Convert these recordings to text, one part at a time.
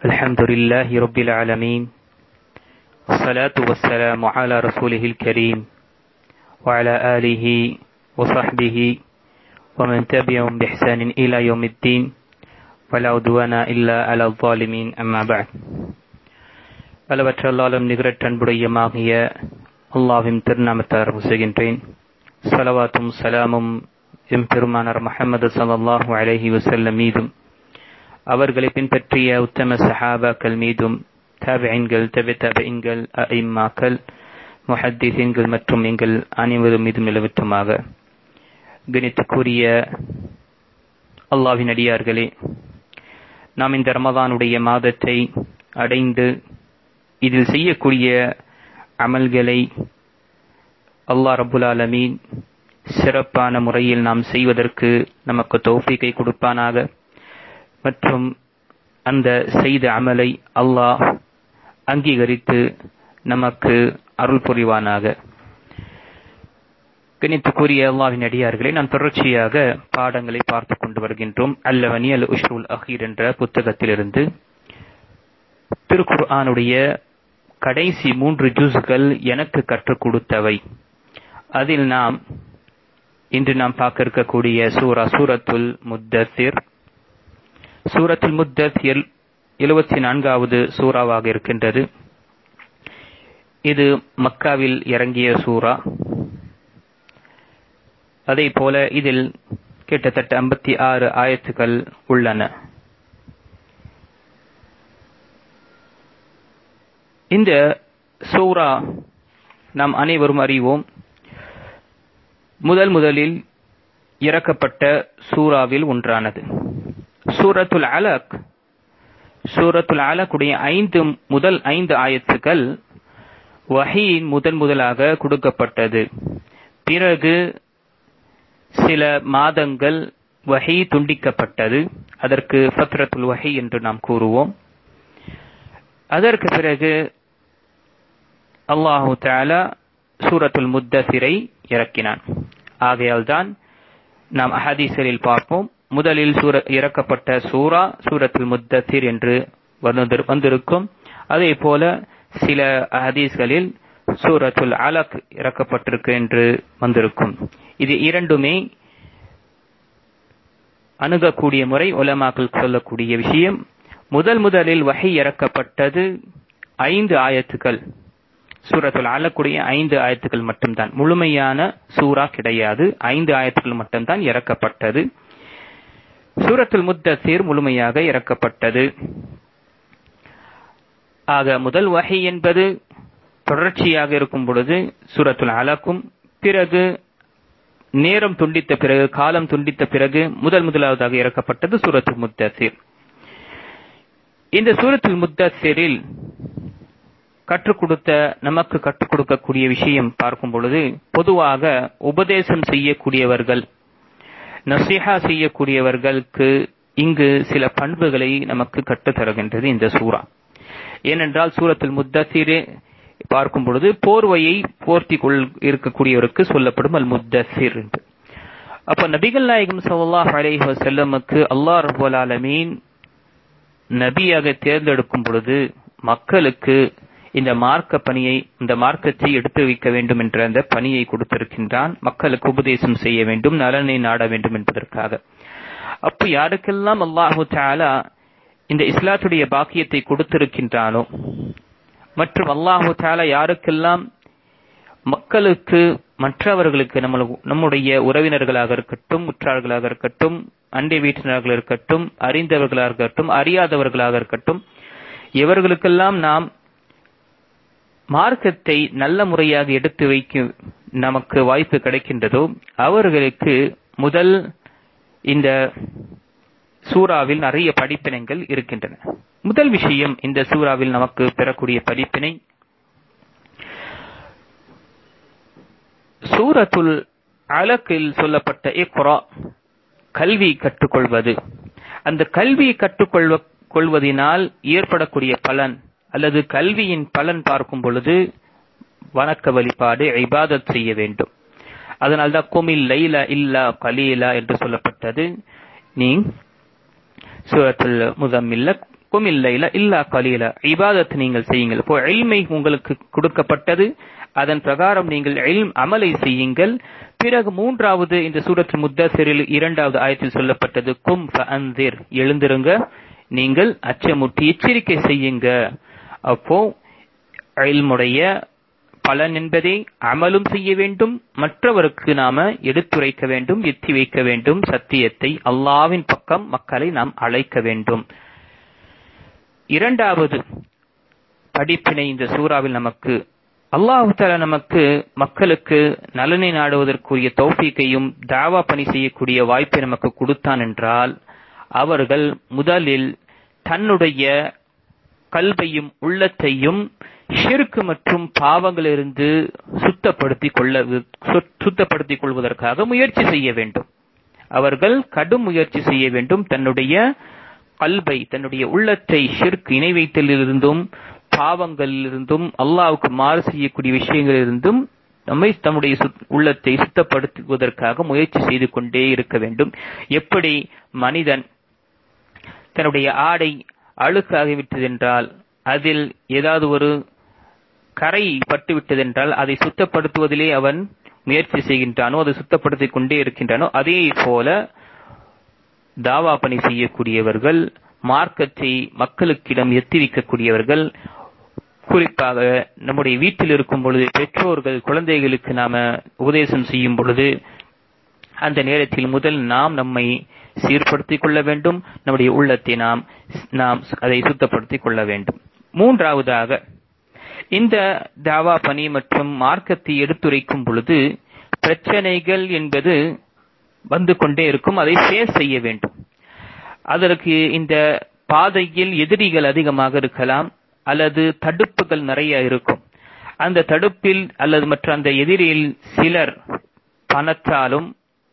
الحمد لله رب العالمين والصلاة والسلام على رسوله الكريم وعلى آله وصحبه ومن تبعهم بإحسان إلى يوم الدين ولا عدوان إلا على الظالمين أما بعد அளவற்ற அல்லாஹ்வும் நிகரற்ற அன்புடையமாகிய அல்லாஹ்வின் திருநாமத்தால் ஆரம்பிக்கின்றேன். ஸலவாத்தும் ஸலாமும் எம்பெருமானார் முஹம்மது ஸல்லல்லாஹு அலைஹி வஸல்லம் மீதும் அவர்களை பின்பற்றிய உத்தம சஹாபாக்கள் மீதும் தாபிஈன்கள் தபிஈன்கள் அஇம்மாக்கள் முஹத்திஸீன்கள் மற்றும் எங்கள் அனைவரும் மீதும் நிலவட்டுமாக. கணித்துக்குரிய அல்லாஹ்வின் அடியார்களே, நாம் இந்த ரமதானுடைய மாதத்தை அடைந்து இதில் செய்யக்கூடிய அமல்களை அல்லாஹ் ரப்புல் ஆலமீன் சிறப்பான முறையில் நாம் செய்வதற்கு நமக்கு தௌஃபீக்கை கொடுப்பானாக. மற்றும் அந்த செய்த அமலை அல்லாஹ் அங்கீகரித்து நமக்கு அருள் புரிவானாக. கணித்துக்குரிய அல்லாஹ்வின் அடியார்களை நாம் தொடர்ச்சியாக பாடங்களை பார்த்து கொண்டு வருகின்றோம். அல்லவனி அல் உஷ்ருல் அஹீர் என்ற புத்தகத்திலிருந்து திருக்குர்ஆனுடைய கடைசி 3 ஜுஸ்கள் எனக்கு கற்றுக் கொடுத்தவை. அதில் இன்று நாம் பார்க்க இருக்கக்கூடிய சூரத்துல் முத்தஸிர். சூரத்துல் முத்தஸிர் 74வது சூறாவாக இருக்கின்றது. இது மக்காவில் இறங்கிய சூரா. அதே போல இதில் கிட்டத்தட்ட 56 ஆயத்துக்கள் உள்ளன. இந்த சூரா நாம் அனைவரும் அறிவோம், முதலில் இறக்கப்பட்ட சூறாவில் ஒன்றானது. சூரத்துல் அலக். சூரத்துல் அலக்குடைய முதல் 5 ஆயத்துக்கள் வஹீயின் முதலாக கொடுக்கப்பட்டது. பிறகு சில மாதங்கள் வஹீ துண்டிக்கப்பட்டது. அதற்கு ஃபத்ரத்துல் வஹீ என்று நாம் கூறுவோம். அதற்கு பிறகு அல்லாஹு தஆலா சூரத்துல் முத்தஸிரை இறக்கினான். ஆகையால் தான் நாம் ஹதீஸில் பார்ப்போம், முதலில் இறக்கப்பட்ட சூரத்துல் முத்தஸிர் என்று வந்திருக்கும். அதே போல சில ஹதீஸ்களில் சூரத்துல் அலக் இறக்கப்பட்டிருக்கு என்று வந்திருக்கும். இது இரண்டுமே அணுகக்கூடிய முறை உலமாக்கள் சொல்லக்கூடிய விஷயம். முதலில் வஹீ இறக்கப்பட்டது 5 ஆயத்துக்கள். சூரத்துல் அலக்குடைய 5 ஆயத்துக்கள் மட்டும்தான், முழுமையான சூரா கிடையாது. 5 ஆயத்துக்கள் மட்டும்தான் இறக்கப்பட்டது. சூரத்துல் முத்தஸிர் முழுமையாக இறக்கப்பட்டது. ஆக முதல் வஹீ என்பது தொடர்ச்சியாக இருக்கும் பொழுது சூரத்துல் அலக்கும், பிறகு நேரம் துண்டித்த பிறகு, காலம் துண்டித்த பிறகு முதலாவதாக இறக்கப்பட்டது சூரத்துல் முத்தஸிர். இந்த சூரத்துல் முத்தஸிரில் நமக்கு கற்றுக் கொடுக்கக்கூடிய விஷயம் பார்க்கும் பொழுது, பொதுவாக உபதேசம் செய்யக்கூடியவர்கள், நஸீஹா செய்யக்கூடியவர்களுக்கு இங்கு சில பண்புகளை நமக்கு கற்றுத் தருகின்றது இந்த சூரா. ஏனென்றால் சூரத்துல் முத்தஸிரை பார்க்கும் பொழுது போர்வையை போர்த்தி இருக்கக்கூடியவருக்கு சொல்லப்படும் அல் முத்தஸிர் என்று. அப்ப நபிகள் நாயகம் ஸல்லல்லாஹு அலைஹி வஸல்லமுக்கு அல்லாஹ் ரப்பல் ஆலமீன் நபியாக தேர்ந்தெடுக்கும் பொழுது மக்களுக்கு இந்த மார்க்கத்தை எடுத்து வைக்க வேண்டும் என்ற அந்த பணியை கொடுத்திருக்கின்றான். மக்களுக்கு உபதேசம் செய்ய வேண்டும், நலனை நாட வேண்டும் என்பதற்காக. அப்ப யாருக்கெல்லாம் அல்லாஹு தஆலா இந்த இஸ்லாத்துடைய பாக்கியத்தை கொடுத்திருக்கின்றானோ, மற்றும் அல்லாஹு தஆலா யாருக்கெல்லாம் மக்களுக்கு, மற்றவர்களுக்கு, நம்முடைய உறவினர்களாக இருக்கட்டும், உற்றார்களாக இருக்கட்டும், அண்டை வீட்டினர்களாக இருக்கட்டும், அறிந்தவர்களாக இருக்கட்டும், அறியாதவர்களாக இருக்கட்டும், இவர்களுக்கெல்லாம் நாம் மார்க்கத்தை நல்ல முறையாக எடுத்து வைக்க நமக்கு வாய்ப்பு கிடைக்கின்றதோ அவர்களுக்கு இந்த சூறாவில் நிறைய படிப்பினைகள் இருக்கின்றன. முதல் விஷயம், இந்த சூறாவில் நமக்கு பெறக்கூடிய படிப்பினை, சூரத்துல் அலக்கில் சொல்லப்பட்ட இக்ரா, கல்வி கற்றுக்கொள்வது. அந்த கல்வியை கற்றுக்கொள்வதனால் ஏற்படக்கூடிய பலன் அல்லது கல்வியின் பலன் பார்க்கும் பொழுது வணக்க வழிபாடு, இபாதத் செய்ய வேண்டும். அதனால்தான் குமில் லைல இல்லா கலீலா என்று சொல்லப்பட்டது. நீ சூரத்துல் முஸம்மில்ல குமில் லைல இல்லா கலீலா, இபாதத் நீங்கள் செய்யுங்கள். இப்போ இல்மை உங்களுக்கு கொடுக்கப்பட்டது, அதன் பிரகாரம் நீங்கள் அமலை செய்யுங்கள். பிறகு மூன்றாவது இந்த சூரத்துல் முத்தஸிரில் 2வது ஆயத்தில் சொல்லப்பட்டது கும் ஃபஅன்திர், எழுந்திருங்க, நீங்கள் அச்சமூட்டி எச்சரிக்கை செய்யுங்க. அப்போ இல்முடைய பலன் என்பதை அமலும் செய்ய வேண்டும், மற்றவருக்கு நாம எடுத்துரைக்க வேண்டும், எத்தி வைக்க வேண்டும். சத்தியத்தை, அல்லாஹ்வின் பக்கம் மக்களை நாம் அழைக்க வேண்டும். இரண்டாவது படிப்பினை இந்த சூறாவில் நமக்கு அல்லாஹ் தஆலா நமக்கு மக்களுக்கு நலனை நாடுவதற்குரிய தௌஃபீக்கையும் தாவா பணி செய்யக்கூடிய வாய்ப்பை நமக்கு கொடுத்தான் என்றால், அவர்கள் முதலில் தன்னுடைய கல்வையும் உள்ளத்தையும் ஷிர்க் மற்றும் பாவங்களிலிருந்து சுத்தப்படுத்திக் கொள்வதற்காக முயற்சி செய்ய வேண்டும். அவர்கள் கடும் முயற்சி செய்ய வேண்டும். தன்னுடைய கல்வை, தன்னுடைய உள்ளத்தை ஷிர்க் இணை வைத்தலிலிருந்தும் பாவங்களிலிருந்தும் அல்லாஹ்வுக்கு மாறு செய்யக்கூடிய விஷயங்களிலிருந்தும் தம்முடைய உள்ளத்தை சுத்தப்படுத்துவதற்காக முயற்சி செய்து கொண்டே இருக்க வேண்டும். எப்படி மனிதன் தன்னுடைய ஆடை அழுக்காகிவிட்டதென்றால், அதில் ஏதாவது ஒரு கரை பட்டுவிட்டதென்றால் அதை சுத்தப்படுத்துவதிலே அவன் முயற்சி செய்கின்றானோ, அதை சுத்தப்படுத்திக் கொண்டே இருக்கின்றானோ, அதே போல தாவா பணி செய்யக்கூடியவர்கள், மார்க்கத்தை மக்களுக்கிடம் எத்தி வைக்கக்கூடியவர்கள், குறிப்பாக நம்முடைய வீட்டில் இருக்கும் பொழுது பெற்றோர்கள் குழந்தைகளுக்கு நாம உபதேசம் செய்யும் பொழுது அந்த நேரத்தில் முதல் நாம் நம்மை சீர்படுத்திக் கொள்ள வேண்டும். நம்முடைய உள்ளத்தை நாம் அதை சுத்தப்படுத்திக் கொள்ள வேண்டும். மூன்றாவதாக, இந்த தாவா பணி மற்றும் மார்க்கத்தை எடுத்துரைக்கும் பொழுது பிரச்சனைகள் என்பது வந்து கொண்டே இருக்கும். அதை ஃபேஸ் செய்ய வேண்டும். அதற்கு இந்த பாதையில் எதிரிகள் அதிகமாக இருக்கலாம், அல்லது தடுப்புகள் நிறைய இருக்கும். அந்த தடுப்பில் அல்லது மற்ற அந்த எதிரியில் சிலர் பணத்தாலும்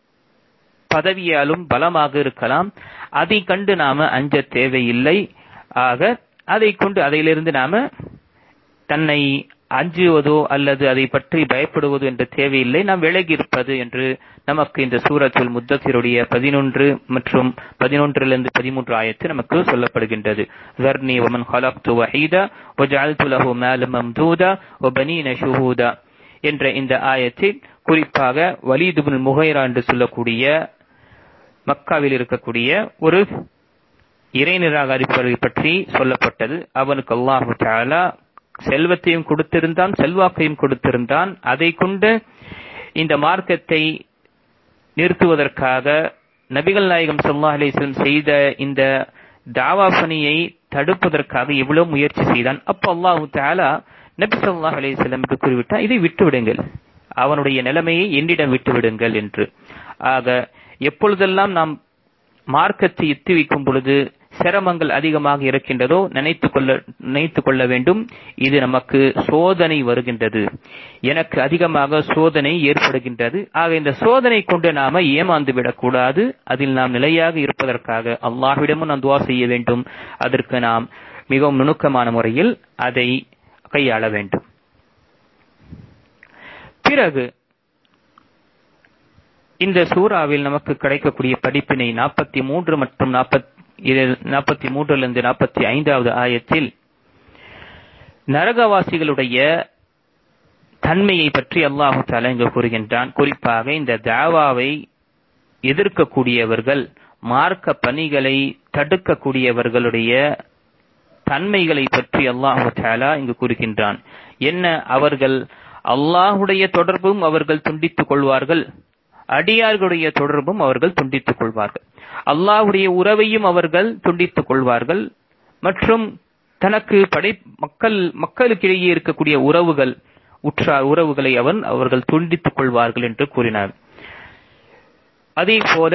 பதவியாலும் பலமாக இருக்கலாம். அதை கண்டு நாம அஞ்ச தேவையில்லை. ஆக அதை கொண்டு அதிலிருந்து நாம தன்னை அஞ்சுவதோ அல்லது அதை பற்றி பயப்படுவதோ என்ற தேவையில்லை. நாம் விலகி இருப்பது என்று நமக்கு இந்த சூரத்துல் முத்தஸிருடைய 11 மற்றும் 11லிருந்து 13 ஆயத்து நமக்கு சொல்லப்படுகின்றது. ذرني ومن خلقت وحيدا وجعلت له مالا ممدودا وبنين شهودا என்ற இந்த ஆயத்தில் குறிப்பாக வலீத் இப்னு முகைரா என்று சொல்லக்கூடிய மக்காவில் இருக்கக்கூடிய ஒரு இறை நிராகரிப்பவரை பற்றி சொல்லப்பட்டது. அவனுக்கு அல்லாஹ் தஆலா செல்வத்தையும் கொடுத்திருந்தான், செல்வாக்கையும் கொடுத்திருந்தான். அதை கொண்டு இந்த மார்க்கத்தை நிறுத்துவதற்காக நபிகள் நாயகம் ஸல்லல்லாஹு அலைஹி வஸல்லம் செய்த இந்த தாவா பணியை தடுப்பதற்காக எவ்வளவு முயற்சி செய்தான். அப்ப அல்லாஹ் தஆலா நபி ஸல்லல்லாஹு அலைஹி வஸல்லமுக்கு கூறிவிட்டார், இதை விட்டுவிடுங்கள், அவனுடைய நிலைமையை என்னிடம் விட்டுவிடுங்கள் என்று. ஆக எப்பொழுதெல்லாம் நாம் மார்க்கத்தை எத்தி வைக்கும் பொழுது சிரமங்கள் அதிகமாக இருக்கின்றதோ நினைத்துக் கொள்ள வேண்டும், இது நமக்கு சோதனை வருகின்றது, எனக்கு அதிகமாக சோதனை ஏற்படுகின்றது. ஆக இந்த சோதனை கொண்டு நாம ஏமாந்து விடக்கூடாது. அதில் நாம் நிலையாக இருப்பதற்காக அல்லாஹ்விடமும் நாம் துஆ செய்ய வேண்டும். அதற்கு நாம் மிகவும் நுணுக்கமான முறையில் அதை கையாள வேண்டும். பிறகு இந்த சூறாவில் நமக்கு கிடைக்கக்கூடிய படிப்பினை 43 மற்றும் 43லிருந்து 45வது ஆயத்தில் நரகவாசிகளுடைய தன்மையை பற்றி அல்லாஹ் தஆலா இங்கு கூறுகின்றான். குறிப்பாக இந்த தாவாவை எதிர்க்கக்கூடியவர்கள், மார்க்க பணிகளை தடுக்கக்கூடியவர்களுடைய தன்மைகளை பற்றி அல்லாஹ் தஆலா இங்கு கூறுகின்றான். என்ன, அவர்கள் அல்லாஹ்வுடைய தொடர்பும் அவர்கள் துண்டித்துக் கொள்வார்கள், அடியார்களுடைய தொடர்பும் அவர்கள் துண்டித்துக் கொள்வார்கள், அல்லாஹ்வுடைய உறவையும் அவர்கள் துண்டித்துக் கொள்வார்கள், மற்றும் தனக்கு மக்களுக்கிடையே இருக்கக்கூடிய உறவுகள், உற்றார் உறவுகளை அவர்கள் துண்டித்துக் கொள்வார்கள் என்று கூறினார். அதே போல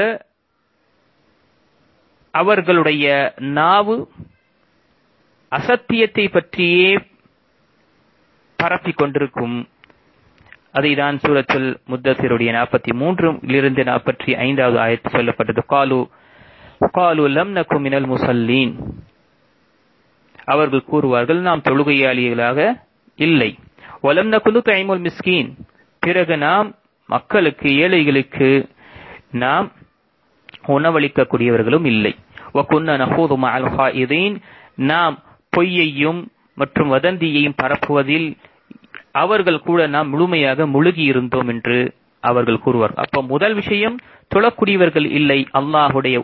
அவர்களுடைய நாவு அசத்தியத்தை பற்றியே பரப்பிக் கொண்டிருக்கும். அதைதான் சூரத்துல் முத்தஸிருடைய 43லிருந்து 45வது ஆயத்து சொல்லப்பட்டது. காலு லம் நகு மினல் முஸல்லீன், அவர்கள் கூறுவார்கள், நாம் தொழுகையாளிகளாக இல்லை. வலம் நகு நுத்இமுல் மிஸ்கீன், பிறகு நாம் மக்களுக்கு, ஏழைகளுக்கு நாம் உணவளிக்கக்கூடியவர்களும் இல்லை. வகுன்னா நஹூது மஅல் ஹாயிதீன், நாம் பொய்யையும் மற்றும் வதந்தியையும் பரப்புவதில் அவர்கள் கூட நாம் முழுமையாக முழுகி இருந்தோம் என்று அவர்கள் கூறுவார்கள். அப்போ முதல் விஷயம், தொழக்கூடியவர்கள் இல்லை, அல்லாஹுடைய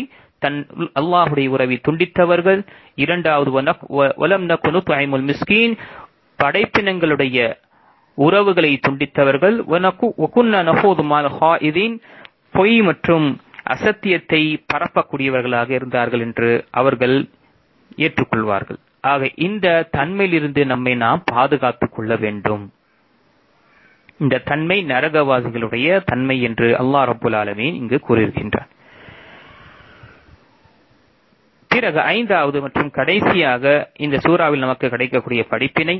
உறவை துண்டித்தவர்கள். இரண்டாவது, வலம் நகுனு துஐமுல் மிஸ்கீன், படைப்பினங்களுடைய உறவுகளை துண்டித்தவர்கள். வகுன்னா நஹூது மால் ஹாயிதீன், பொய் மற்றும் அசத்தியத்தை பரப்பக்கூடியவர்களாக இருந்தார்கள் என்று அவர்கள் ஏற்றுக்கொள்வார்கள். ஆக இந்த தன்மையிலிருந்து நம்மை நாம் பாதுகாத்துக் கொள்ள வேண்டும். இந்த தன்மை நரகவாசிகளுடைய தன்மை என்று அல்லாஹ் ரப்புல் ஆலமீன் இங்கு கூறியிருக்கின்றார். பிறகு ஐந்தாவது மற்றும் கடைசியாக இந்த சூறாவில் நமக்கு கிடைக்கக்கூடிய படிப்பினை,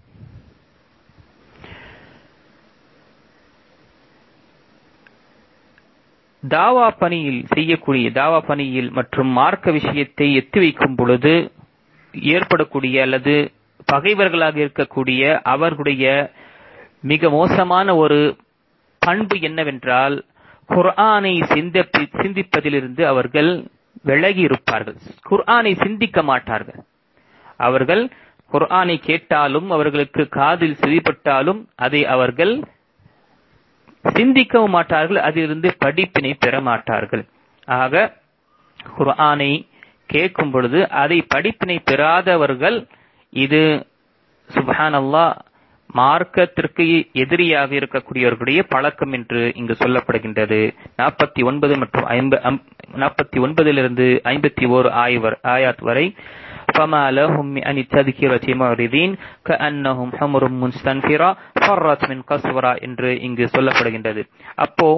தாவா பணியில் மற்றும் மார்க்க விஷயத்தை எத்தி வைக்கும் பொழுது ஏற்படக்கூடிய அல்லது பகைவர்களாக இருக்கக்கூடிய அவர்களுடைய மிக மோசமான ஒரு பண்பு என்னவென்றால், குர்ஆனை சிந்திப்பதிலிருந்து அவர்கள் விலகி இருப்பார்கள். குர்ஆனை சிந்திக்க மாட்டார்கள். அவர்கள் குர்ஆனை கேட்டாலும் அவர்களுக்கு காதில் செவிப்பட்டாலும் அதை அவர்கள் சிந்திக்கவும் மாட்டார்கள், அதிலிருந்து படிப்பினை பெற மாட்டார்கள். ஆக குர்ஆனை கேட்கும் பொழுது அதை படிப்பினை பெறாதவர்கள், இது சுப்ஹானல்லாஹ் மார்க்கத்திற்கு எதிரியாக இருக்கக்கூடியவர்களுடைய பழக்கம் என்று இங்கு சொல்லப்படுகின்றது. 49 மற்றும் 49 51 ஆயாத் வரை فما لهم عن التذكرة معرضين كأنهم حمر مستنفرة فرت من قسورة என்று இங்கு சொல்லப்படுகின்றது. அப்போ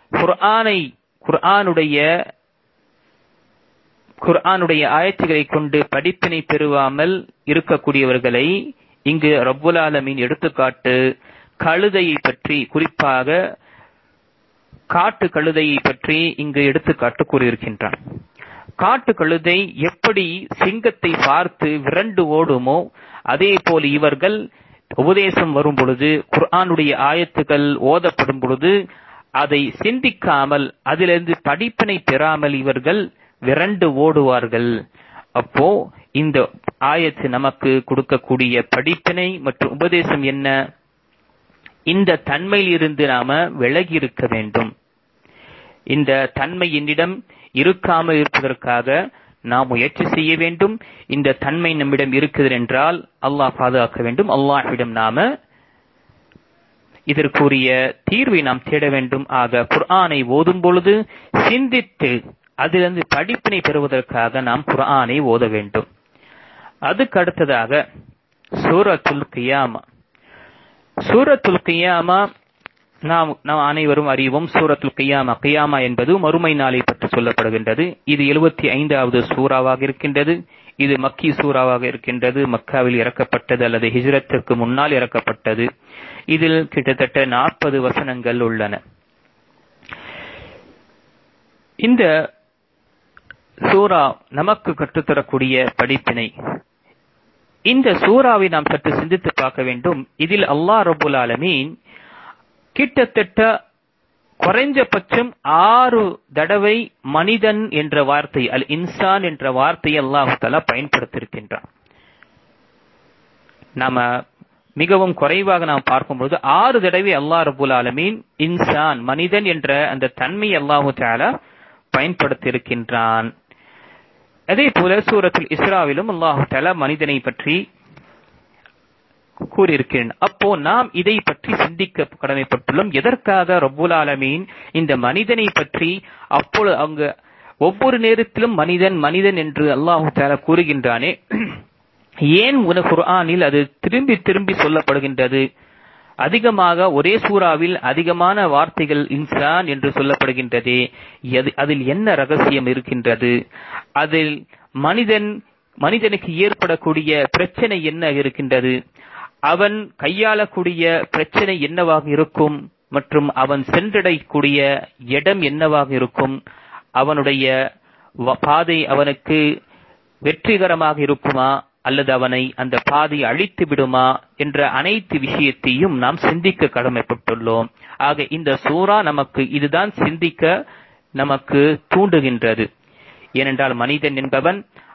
குர்ஆனுடைய ஆயத்துக்களை கொண்டு படிப்பினை பெறுவாமல் இருக்கக்கூடியவர்களை இங்கு ரப்புல் ஆலமீன் எடுத்துக்காட்டு கழுதையை பற்றி, குறிப்பாக காட்டு கழுதையை பற்றி இங்கு எடுத்துக்காட்டு கூறியிருக்கின்றான். காட்டு கழுதை எப்படி சிங்கத்தை பார்த்து விரண்டு ஓடுமோ அதே போல் இவர்கள் உபதேசம் வரும் பொழுது, குர்ஆனுடைய ஆயத்துக்கள் ஓதப்படும் பொழுது அதை சிந்திக்காமல் அதிலிருந்து படிப்பினை பெறாமல் இவர்கள் விரண்டு ஓடுவார்கள். அப்போ இந்த ஆயத்து நமக்கு கொடுக்கக்கூடிய படிப்பினை மற்றும் உபதேசம் என்ன? இந்த தன்மையில் இருந்து நாம விலகி இருக்க வேண்டும். இந்த தன்மை என்னிடம் இருக்காமல் இருப்பதற்காக நாம் முயற்சி செய்ய வேண்டும். இந்த தன்மை நம்மிடம் இருக்குது என்றால் அல்லாஹ் பாதுகாக்க வேண்டும். அல்லாஹ்விடம் நாம இதற்குரிய தீர்வை நாம் தேட வேண்டும். ஆக குர்ஆனை ஓதும் பொழுது சிந்தித்து அதிலிருந்து படிப்பினை பெறுவதற்காக நாம் குர்ஆனை ஓத வேண்டும். அதுக்கு அடுத்ததாக சூரத்துல் கியாமா நாம் அனைவரும் அறிவோம். சூரத்துல் கியாமா என்பது மறுமை நாளை பற்றி சொல்லப்படுகின்றது. இது 75வது சூறாவாக இருக்கின்றது. இது மக்கி சூறாவாக இருக்கின்றது. மக்காவில் இறக்கப்பட்டது அல்லது ஹிஜ்ரத்திற்கு முன்னால் இறக்கப்பட்டது. இதில் கிட்டத்தட்ட 40 வசனங்கள் உள்ளன. இந்த சூரா நமக்கு கற்றுத்தரக்கூடிய படிப்பினை, இந்த சூறாவை நாம் சற்று சிந்தித்து பார்க்க வேண்டும். இதில் அல்லாஹ் ரப்புல் ஆலமீன் கிட்டத்தட்ட குறைஞ்சபட்சம் 6 தடவை மனிதன் என்ற வார்த்தை, அல் இன்சான் என்ற வார்த்தையை அல்லாஹ் தஆலா பயன்படுத்தியிருக்கின்றான். நாம மிகவும் குறைவாக நாம் பார்க்கும்போது 6 தடவை அல்லாஹ் ரப்புல் ஆலமீன் இன்சான் மனிதன் என்ற அந்த தன்மையை அல்லாஹ் தஆலா பயன்படுத்தியிருக்கின்றான். அதே போல சூரத்துல் இஸ்ராவிலும் அல்லாஹ் தஆலா மனிதனை பற்றி கூறியிருக்கிறேன். அப்போ நாம் இதை பற்றி சிந்திக்க கடமைப்பட்டுள்ளோம். எதற்காக ரப்புல் ஆலமீன் இந்த மனிதனை பற்றி அப்பொழுது அவங்க ஒவ்வொரு நேரத்திலும் மனிதன் மனிதன் என்று அல்லாஹ் தஆலா கூறுகின்றானே, ஏன் குர்ஆனில் அது திரும்பி திரும்பி சொல்லப்படுகின்றது? அதிகமாக ஒரே சூறாவில் அதிகமான வார்த்தைகள் இன்சான் என்று சொல்லப்படுகின்றது. அதில் என்ன ரகசியம் இருக்கின்றது? அதில் மனிதனுக்கு ஏற்படக்கூடிய பிரச்சனை என்ன இருக்கின்றது? அவன் கையாளக்கூடிய பிரச்சனை என்னவாக இருக்கும்? மற்றும் அவன் சென்றடையக்கூடிய இடம் என்னவாக இருக்கும்? அவனுடைய பாதை அவனுக்கு வெற்றிகரமாக இருக்குமா அல்லது அவனை அந்த பாதை அழித்து விடுமா என்ற அனைத்து விஷயத்தையும் நாம் சிந்திக்க கடமைப்பட்டுள்ளோம். ஆக இந்த சூரா நமக்கு இதுதான் சிந்திக்க நமக்கு தூண்டுகின்றது. ஏனென்றால் மனிதன் என்பவன்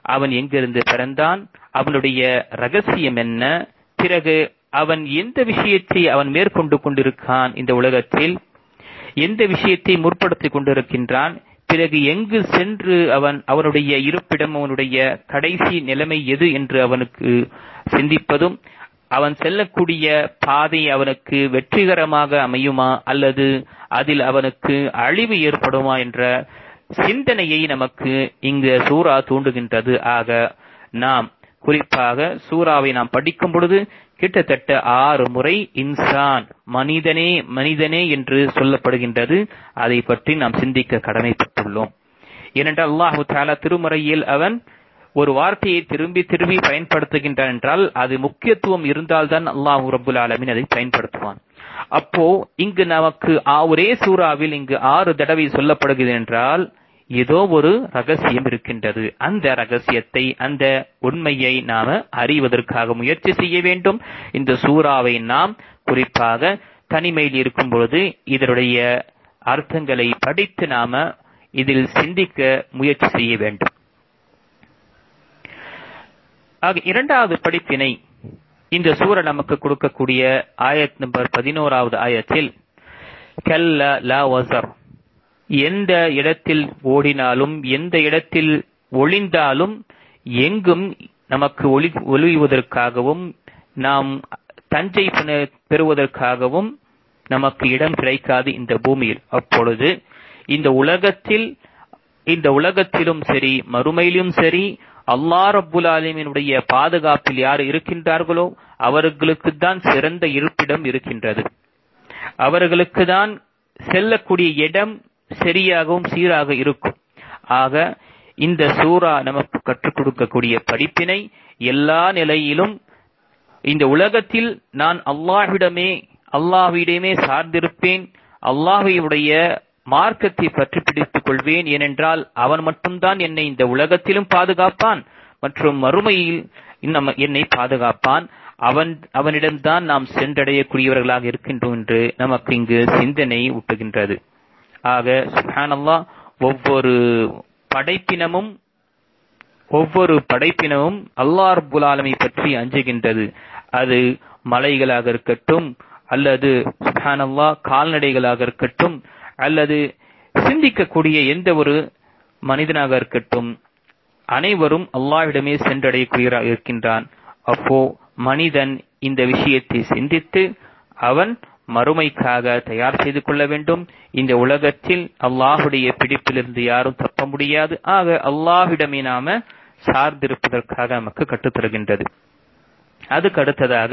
அவன் எங்கிருந்து பிறந்தான், அவனுடைய ரகசியம் என்ன, பிறகு அவன் எந்த விஷயத்தை அவன் மேற்கொண்டு கொண்டிருக்கான், இந்த உலகத்தில் எந்த விஷயத்தை முற்படுத்திக் கொண்டிருக்கின்றான், பிறகு எங்கு சென்று அவனுடைய இருப்பிடம், அவனுடைய கடைசி நிலைமை எது என்று அவனுக்கு சிந்திப்பதும், அவன் செல்லக்கூடிய பாதை அவனுக்கு வெற்றிகரமாக அமையுமா அல்லது அதில் அவனுக்கு அழிவு ஏற்படுமா என்ற சிந்தனையை நமக்கு இங்கு சூரா தூண்டுகின்றது. ஆக நாம் குறிப்பாக சூராவை நாம் படிக்கும் பொழுது கிட்டத்தட்ட 6 முறை இன்சான், மனிதனே மனிதனே என்று சொல்லப்படுகின்றது. அதை பற்றி நாம் சிந்திக்க கடமைப்பட்டுள்ளோம். ஏனென்றால் அல்லாஹு தஆலா திருமறையில் அவன் ஒரு வார்த்தையை திரும்பி திரும்பி பயன்படுத்துகின்றான் என்றால் அது முக்கியத்துவம் இருந்தால்தான் அல்லாஹ் ரப்புல் ஆலமீன் அதை பயன்படுத்துவான். அப்போ இங்கு நமக்கு ஒரே சூறாவில் இங்கு 6 தடவை சொல்லப்படுகிறது என்றால் ஏதோ ஒரு ரகசியம் இருக்கின்றது. அந்த ரகசியத்தை, அந்த உண்மையை நாம அறிவதற்காக முயற்சி செய்ய வேண்டும். இந்த சூறாவை நாம் குறிப்பாக தனிமையில் இருக்கும் பொழுது இதனுடைய அர்த்தங்களை படித்து நாம இதில் சிந்திக்க முயற்சி செய்ய வேண்டும். ஆக இரண்டாவது படிப்பினை இந்த சூரா நமக்கு கொடுக்கக்கூடிய ஆயத் நம்பர் 11வது ஆயத்தில் கல்ல லா வஸர், எந்த இடத்தில் ஓடினாலும் எந்த இடத்தில் ஒளிந்தாலும் எங்கும் நமக்கு ஒளிவதற்காகவும் நாம் தஞ்சை பெறுவதற்காகவும் நமக்கு இடம் கிடைக்காது இந்த பூமியில். அப்பொழுது இந்த உலகத்திலும் சரி மறுமையிலும் சரி அல்லாஹ் ரப்புல் ஆலமீனுடைய பாதுகாப்பில் யார் இருக்கின்றார்களோ அவர்களுக்கு தான் சிறந்த இருப்பிடம் இருக்கின்றது. அவர்களுக்கு தான் செல்லக்கூடிய இடம் சரியாகவும் சீராக இருக்கும். ஆக இந்த சூரா நமக்கு கற்றுக் கொடுக்கக்கூடிய படிப்பினை, எல்லா நிலையிலும் இந்த உலகத்தில் நான் அல்லாஹ்விடமே சார்ந்திருப்பேன், அல்லாஹ்வுடைய மார்க்கத்தை பற்றி பிடித்துக் கொள்வேன். ஏனென்றால் அவன் மட்டும்தான் என்னை இந்த உலகத்திலும் பாதுகாப்பான் மற்றும் மறுமையில் என்னை பாதுகாப்பான். அவனிடம்தான் நாம் சென்றடையக்கூடியவர்களாக இருக்கின்றோம் என்று நமக்கு இங்கு சிந்தனை ஊட்டுகின்றது. ஆக சுப்ஹானல்லாஹ், ஒவ்வொரு படைப்பினமும் அல்லாஹ் ரப்புல் ஆலமீன் பற்றி அஞ்சுகின்றது. அது மலைகளாக இருக்கட்டும் அல்லது சுப்ஹானல்லாஹ் கால்நடைகளாக இருக்கட்டும் அல்லது சிந்திக்கக்கூடிய எந்த ஒரு மனிதனாக இருக்கட்டும், அனைவரும் அல்லாஹ்விடமே சென்றடையக்கூடியவராக இருக்கின்றான். அப்போ மனிதன் இந்த விஷயத்தை சிந்தித்து அவன் மறுமைக்காக தயார் செய்து கொள்ள வேண்டும். இந்த உலகத்தில் அல்லாஹுடைய பிடிப்பிலிருந்து யாரும் தப்ப முடியாது. ஆக அல்லாஹ்விடமே நாம சார்ந்திருப்பதற்காக நமக்கு கற்றுத்தருகின்றது. அதுக்கு அடுத்ததாக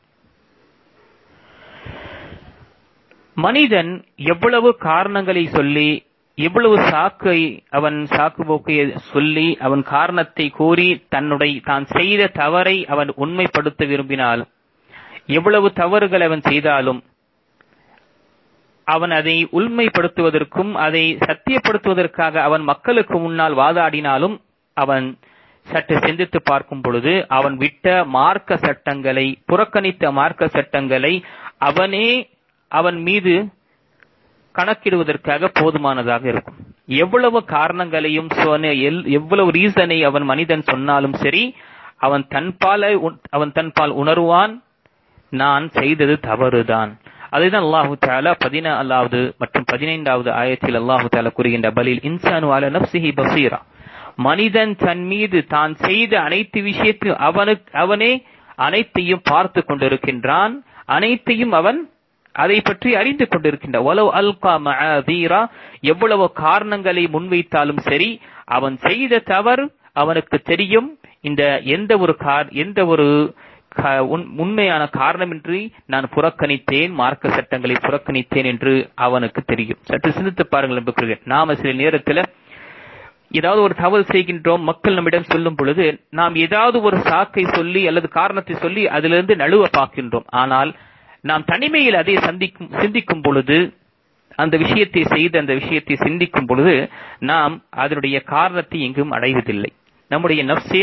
மனிதன் எவ்வளவு காரணங்களை சொல்லி, எவ்வளவு சாக்கு போக்கை சொல்லி, அவன் காரணத்தை கூறி தான் செய்த தவறை அவன் உண்மைப்படுத்த விரும்பினால், எவ்வளவு தவறுகள் அவன் செய்தாலும் அவன் அதை உண்மைப்படுத்துவதற்கும் அதை சத்தியப்படுத்துவதற்காக அவன் மக்களுக்கு முன்னால் வாதாடினாலும் அவன் சற்று சிந்தித்து பார்க்கும் பொழுது அவன் விட்ட மார்க்க சட்டங்களை, புறக்கணித்த மார்க்க சட்டங்களை அவன் மீது கணக்கிடுவதற்காக போதுமானதாக இருக்கும். எவ்வளவு காரணங்களையும் எவ்வளவு ரீசனை மனிதன் சொன்னாலும் சரி, அவன் தன்பால் உணர்வான், நான் செய்தது தவறுதான். அதுதான் அல்லாஹு தஆலா 14வது மற்றும் 15வது ஆயத்தில் அல்லாஹு தஆலா கூறுகின்ற பலில் இன்சானு அலா நஃப்ஸிஹி பஸீரா, மனிதன் தன் மீது தான் செய்த அனைத்து விஷயத்தையும் அவனே அனைத்தையும் பார்த்து கொண்டிருக்கின்றான், அனைத்தையும் அவன் அதை பற்றி அறிந்து கொண்டிருக்கின்றான். வலவ் அல்கா மஆதீரா, எவ்வளவு காரணங்களை முன்வைத்தாலும் சரி அவன் செய்த தவறு அவனுக்கு தெரியும். இந்த எந்த ஒரு உண்மையான காரணமின்றி நான் புறக்கணித்தேன், மார்க்க சட்டங்களை புறக்கணித்தேன் என்று அவனுக்கு தெரியும். சற்று சிந்தித்து பாருங்கள். நாம சில நேரத்தில் ஏதாவது ஒரு தவறு செய்கின்றோம், மக்கள் நம்மிடம் சொல்லும் பொழுது நாம் ஏதாவது ஒரு சாக்கை சொல்லி அல்லது காரணத்தை சொல்லி அதிலிருந்து நழுவ பார்க்கின்றோம். ஆனால் நாம் தனிமையில் அதை சிந்திக்கும் பொழுது, அந்த விஷயத்தை சிந்திக்கும் பொழுது நாம் அதனுடைய காரணத்தை எங்கும் அடைவதில்லை. நம்முடைய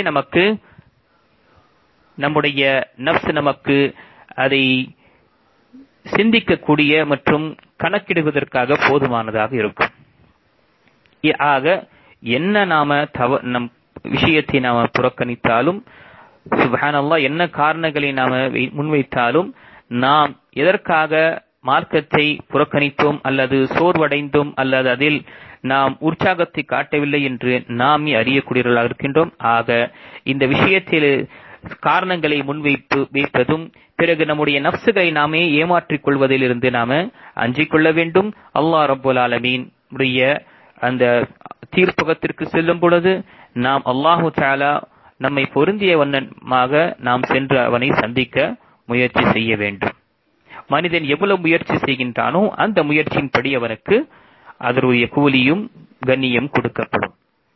நஃப்ஸ் நமக்கு அதை சிந்திக்கக்கூடிய மற்றும் கணக்கிடுவதற்காக போதுமானதாக இருக்கும். ஆக என்ன நாம நம் விஷயத்தை நாம் புறக்கணித்தாலும், சுப்ஹானல்லாஹ், என்ன காரணங்களை நாம் முன்வைத்தாலும், நாம் எதற்காக மார்க்கத்தை புறக்கணித்தோம் அல்லது சோர்வடைந்தோம் அல்லது அதில் நாம் உற்சாகத்தை காட்டவில்லை என்று நாமே அறியக்கூடியவர்களாக இருக்கின்றோம். ஆக இந்த விஷயத்தில் காரணங்களை முன்வைப்பதும் பிறகு நம்முடைய நஃப்சுகளை நாமே ஏமாற்றிக் கொள்வதிலிருந்து நாம அஞ்சிக் கொள்ள வேண்டும். அல்லாஹ் ரப்பல் ஆலமீன் உடைய அந்த தீர்ப்பகத்திற்கு செல்லும் பொழுது நாம் அல்லாஹு தஆலா நம்மை பொருந்திய வண்ணமாக நாம் சென்று அவனை சந்திக்க முயற்சி செய்ய வேண்டும். மனிதன் எவ்வளவு முயற்சி செய்கின்றானோ அந்த முயற்சியின்படி அவனுக்கு அதனுடைய கூலியும் கண்ணியம் கொடுக்கப்படும்.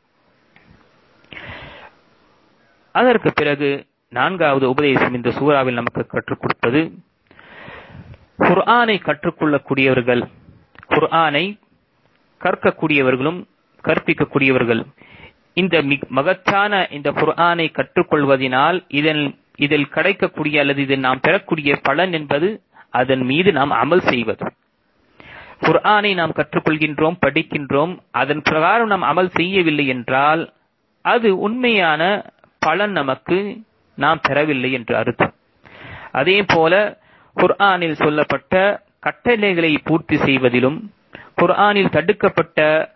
அதற்கு பிறகு 4வது உபதேசம் இந்த சூறாவில் நமக்கு கற்றுக் கொடுப்பது, குர்ஆனை கற்றுக்கொள்ளக்கூடியவர்கள், குர்ஆனை கற்கக்கூடியவர்களும் கற்பிக்கக்கூடியவர்கள் இந்த மகத்தான இந்த குர்ஆனை கற்றுக்கொள்வதனால் இதில் கிடைக்கக்கூடிய அல்லது இதில் நாம் பெறக்கூடிய பலன் என்பது அதன் மீது நாம் அமல் செய்வது. குர்ஆனை நாம் கற்றுக்கொள்கின்றோம், படிக்கின்றோம், அதன் பிரகாரம் நாம் அமல் செய்யவில்லை என்றால் அது உண்மையான பலன் நமக்கு நாம் பெறவில்லை என்று அர்த்தம். அதே போல குர்ஆனில் சொல்லப்பட்ட கட்டளைகளை பூர்த்தி செய்வதிலும், குர்ஆனில் தடுக்கப்பட்ட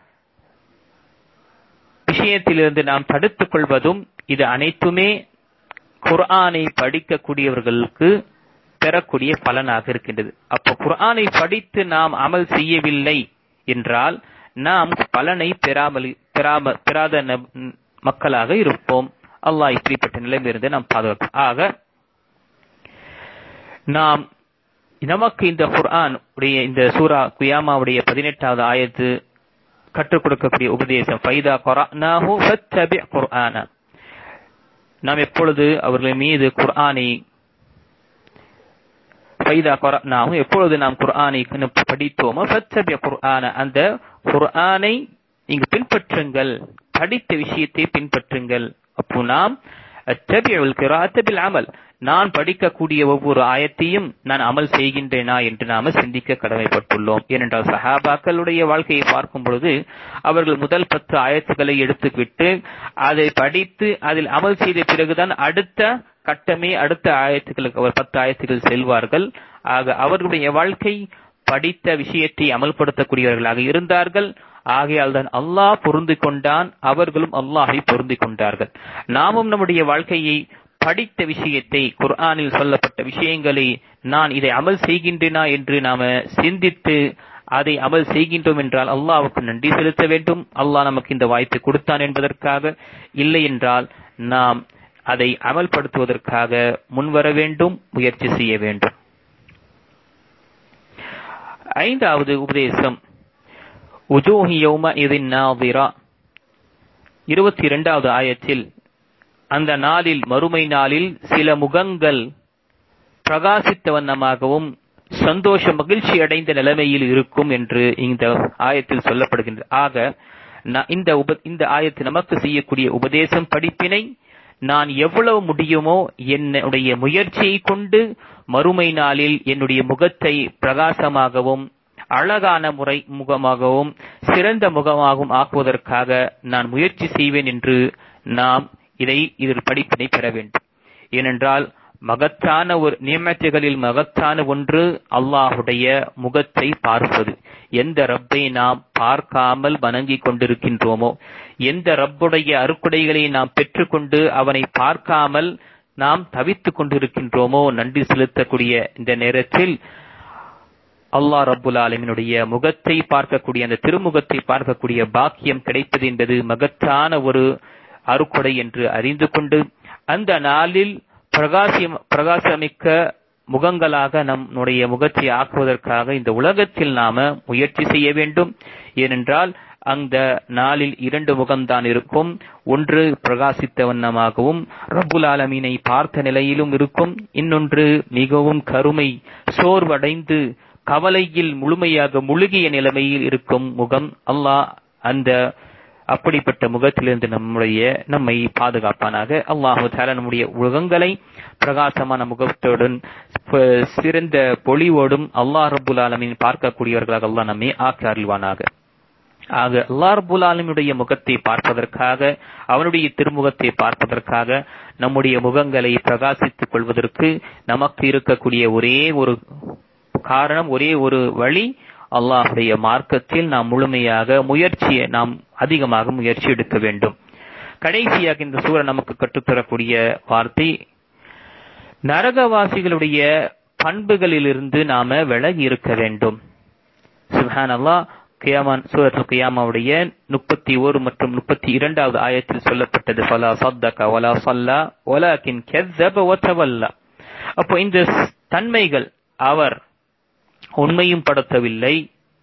விஷயத்திலிருந்து நாம் தடுத்துக் கொள்வதும், இது அனைத்துமே குர்ஆனை படிக்கக்கூடியவர்களுக்கு பெறக்கூடிய பலனாக இருக்கின்றது. அப்போ குர்ஆனை படித்து நாம் அமல் செய்யவில்லை என்றால் நாம் பலனை பெறாத மக்களாக இருப்போம். அல்லாஹ் இப்படிப்பட்ட நிலையிலிருந்து நாம் பாதுகாக்கும். ஆக நமக்கு இந்த குர்ஆன் உடைய இந்த சூரா கியாமாவுடைய 18வது ஆயத்து கற்றுக் கொடுக்கக்கூடிய உபதேசம், ஃபைதா கரஅனாஹு ஃபத்தபி குர்ஆன. நாம் எப்பொழுது அவர்கள் மீது குர்ஆனை ஃபைதா கரஅனாஹு எப்பொழுது நாம் குர்ஆனை படித்தோமோ ஃபத்தபி குர்ஆன, அந்த குர்ஆனை நீங்க பின்பற்றுங்கள், படித்த விஷயத்தை பின்பற்றுங்கள். அப்போ நாம் அத்தபிஉல் கிராஅத பில் அமல், நான் படிக்கக்கூடிய ஒவ்வொரு ஆயத்தையும் நான் அமல் செய்கின்றேனா என்று நாம சிந்திக்க கடமைப்பட்டுள்ளோம். ஏனென்றால் சஹாபாக்களுடைய வாழ்க்கையை பார்க்கும் பொழுது அவர்கள் முதல் 10 ஆயத்துக்களை எடுத்துவிட்டு அதை படித்து அதில் அமல் செய்த பிறகுதான் அடுத்த கட்டமே அடுத்த ஆயத்துக்களுக்கு அவர் 10 ஆயத்துக்கள் செல்வார்கள். ஆக அவர்களுடைய வாழ்க்கை படித்த விஷயத்தை அமல்படுத்தக்கூடியவர்களாக இருந்தார்கள். ஆகையால் தான் அல்லாஹ் பொருந்திக் கொண்டான், அவர்களும் அல்லாஹை பொருந்திக் கொண்டார்கள். நாமும் நம்முடைய வாழ்க்கையை படித்த விஷயத்தை, குர்ஆனில் சொல்லப்பட்ட விஷயங்களை நான் இதை அமல் செய்கின்றேனா என்று நாம சிந்தித்து அதை அமல் செய்கின்றோம் என்றால் அல்லாஹ்வுக்கு நன்றி செலுத்த வேண்டும். அல்லாஹ் நமக்கு இந்த வாய்ப்பை கொடுத்தான் என்பதற்காக. இல்லை என்றால் நாம் அதை அமல்படுத்துவதற்காக முன்வர வேண்டும், முயற்சி செய்ய வேண்டும். 5வது உபதேசம், உஜூஹி யௌமஇதின் நாஸிரா. 22வது ஆயத்தில் அந்த நாளில், மறுமை நாளில் சில முகங்கள் பிரகாசித்த வண்ணமாகவும் சந்தோஷ மகிழ்ச்சி அடைந்த நிலைமையில் இருக்கும் என்று இந்த ஆயத்தில் சொல்லப்படுகின்றது. ஆக இந்த ஆயத்து நமக்கு செய்யக்கூடிய உபதேசம், படிப்பினை, நான் எவ்வளவு முடியுமோ என்னுடைய முயற்சியை கொண்டு மறுமை நாளில் என்னுடைய முகத்தை பிரகாசமாகவும் அழகான முகமாகவும் சிறந்த முகமாகவும் ஆக்குவதற்காக நான் முயற்சி செய்வேன் என்று நாம் இதில் படிப்பினை பெற வேண்டும். ஏனென்றால் மகத்தான ஒரு நியமத்துகளில் மகத்தான ஒன்று அல்லாஹுடைய முகத்தை பார்ப்பது. எந்த ரப்பை நாம் பார்க்காமல் வணங்கிக் கொண்டிருக்கின்றோமோ, எந்த ரப்புடைய அருக்குடைகளை நாம் பெற்றுக்கொண்டு அவனை பார்க்காமல் நாம் தவித்துக் கொண்டிருக்கின்றோமோ, நன்றி செலுத்தக்கூடிய இந்த நேரத்தில் அல்லாஹ் ரப்புல் ஆலமீனுடைய முகத்தை பார்க்கக்கூடிய, அந்த திருமுகத்தை பார்க்கக்கூடிய பாக்கியம் கிடைப்பது என்பது மகத்தான ஒரு அருக்கொடை என்று அறிந்து கொண்டு அந்த நாளில் பிரகாசமிக்க முகங்களாக நம்முடைய முகத்தை ஆக்குவதற்காக இந்த உலகத்தில் நாம முயற்சி செய்ய வேண்டும். ஏனென்றால் அந்த நாளில் 2 முகம்தான் இருக்கும். ஒன்று பிரகாசித்த வண்ணமாகவும் ரப்புல் ஆலமீனை பார்த்த நிலையிலும் இருக்கும். இன்னொன்று மிகவும் கருமை, சோர்வடைந்து கவலையில் முழுமையாக முழுகிய நிலைமையில் இருக்கும் முகம். அல்லாஹ் அந்த அப்படிப்பட்ட முகத்திலிருந்து நம்மை பாதுகாப்பானாக. அல்லாஹு தஆலா நம்முடைய முகங்களை பிரகாசமான முகத்துடன் சிறந்த பொலிவோடும் அல்லாஹ் ரப்புல் ஆலமீன் பார்க்கக்கூடியவர்களாக அல்லாஹ் நம்மை ஆக்கி அருள்வானாக. ஆக அல்லாஹ் ரப்பல் ஆலமீனுடைய முகத்தை பார்ப்பதற்காக, அவனுடைய திருமுகத்தை பார்ப்பதற்காக, நம்முடைய முகங்களை பிரகாசித்துக் கொள்வதற்கு நமக்கு இருக்கக்கூடிய ஒரே ஒரு காரணம், ஒரே ஒரு வழி, அல்லாஹுடைய மார்க்கத்தில் நாம் முழுமையாக அதிகமாக முயற்சி எடுக்க வேண்டும். கடைசியாக இந்த சூரா நமக்கு கற்றுத்தரக்கூடிய வார்த்தை, நரகவாசிகளுடைய பண்புகளிலிருந்து நாம விலகி இருக்க வேண்டும். சுப்ஹானல்லாஹ், சூரத்துல் கியாமாவுடைய 31 மற்றும் 32வது ஆயத்தில் சொல்லப்பட்டது, ஃபலா ஸத்தக வலா ஸல்லா வலாகின் கஸப வதவல்லா. அப்போ இந்த தன்மைகள், அவர் உண்மையும் படுத்தவில்லை,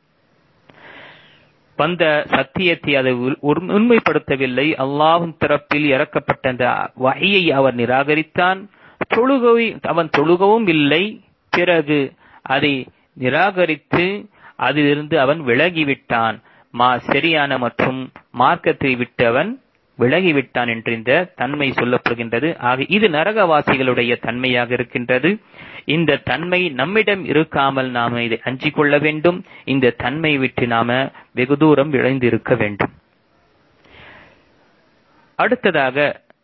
வந்த சத்தியத்தை அதை உண்மைப்படுத்தவில்லை, அல்லாஹ்வின் தரப்பில் இறக்கப்பட்ட அந்த வஹ்யை அவர் நிராகரித்தான், அவன் தொழுகவும் இல்லை, பிறகு அதை நிராகரித்து அதிலிருந்து அவன் விலகிவிட்டான், சரியான மற்றும் மார்க்கத்தை விட்டு அவன் விலகிவிட்டான் என்று இந்த தன்மை சொல்லப்படுகின்றது. ஆக இது நரகவாசிகளுடைய தன்மையாக இருக்கின்றது. இந்த தன்மை நம்மிடம் இருக்காமல் நாம இதை அஞ்சிக் கொள்ள வேண்டும். இந்த தன்மை விட்டு நாம வெகு தூரம் விளைந்து இருக்க வேண்டும். அடுத்ததாக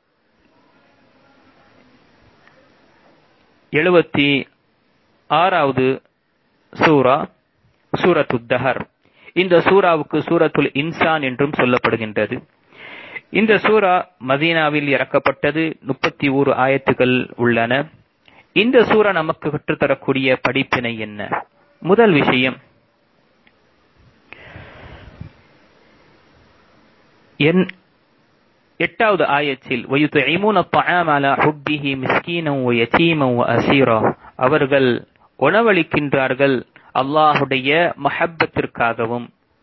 76வது சூரா சூரத்துத் தஹர். இந்த சூராவுக்கு சூரத்துல் இன்சான் என்றும் சொல்லப்படுகின்றது. இந்த சூரா மதீனாவில் இறக்கப்பட்டது. 31 ஆயத்துகள் உள்ளன. இந்த சூரா நமக்கு கற்றுத்தரக்கூடிய படிப்பினை என்ன? முதல் விஷயம், 8வது ஆயத்தில் வயுத்இமூன அத்அம அலா ஹுப்பிஹி மிஸ்கீனன் வ யதீமன் வ அஸீரா, அவர்கள் உணவளிக்கின்றார்கள் அல்லாஹுடைய மஹப்பத்திற்காகவும்,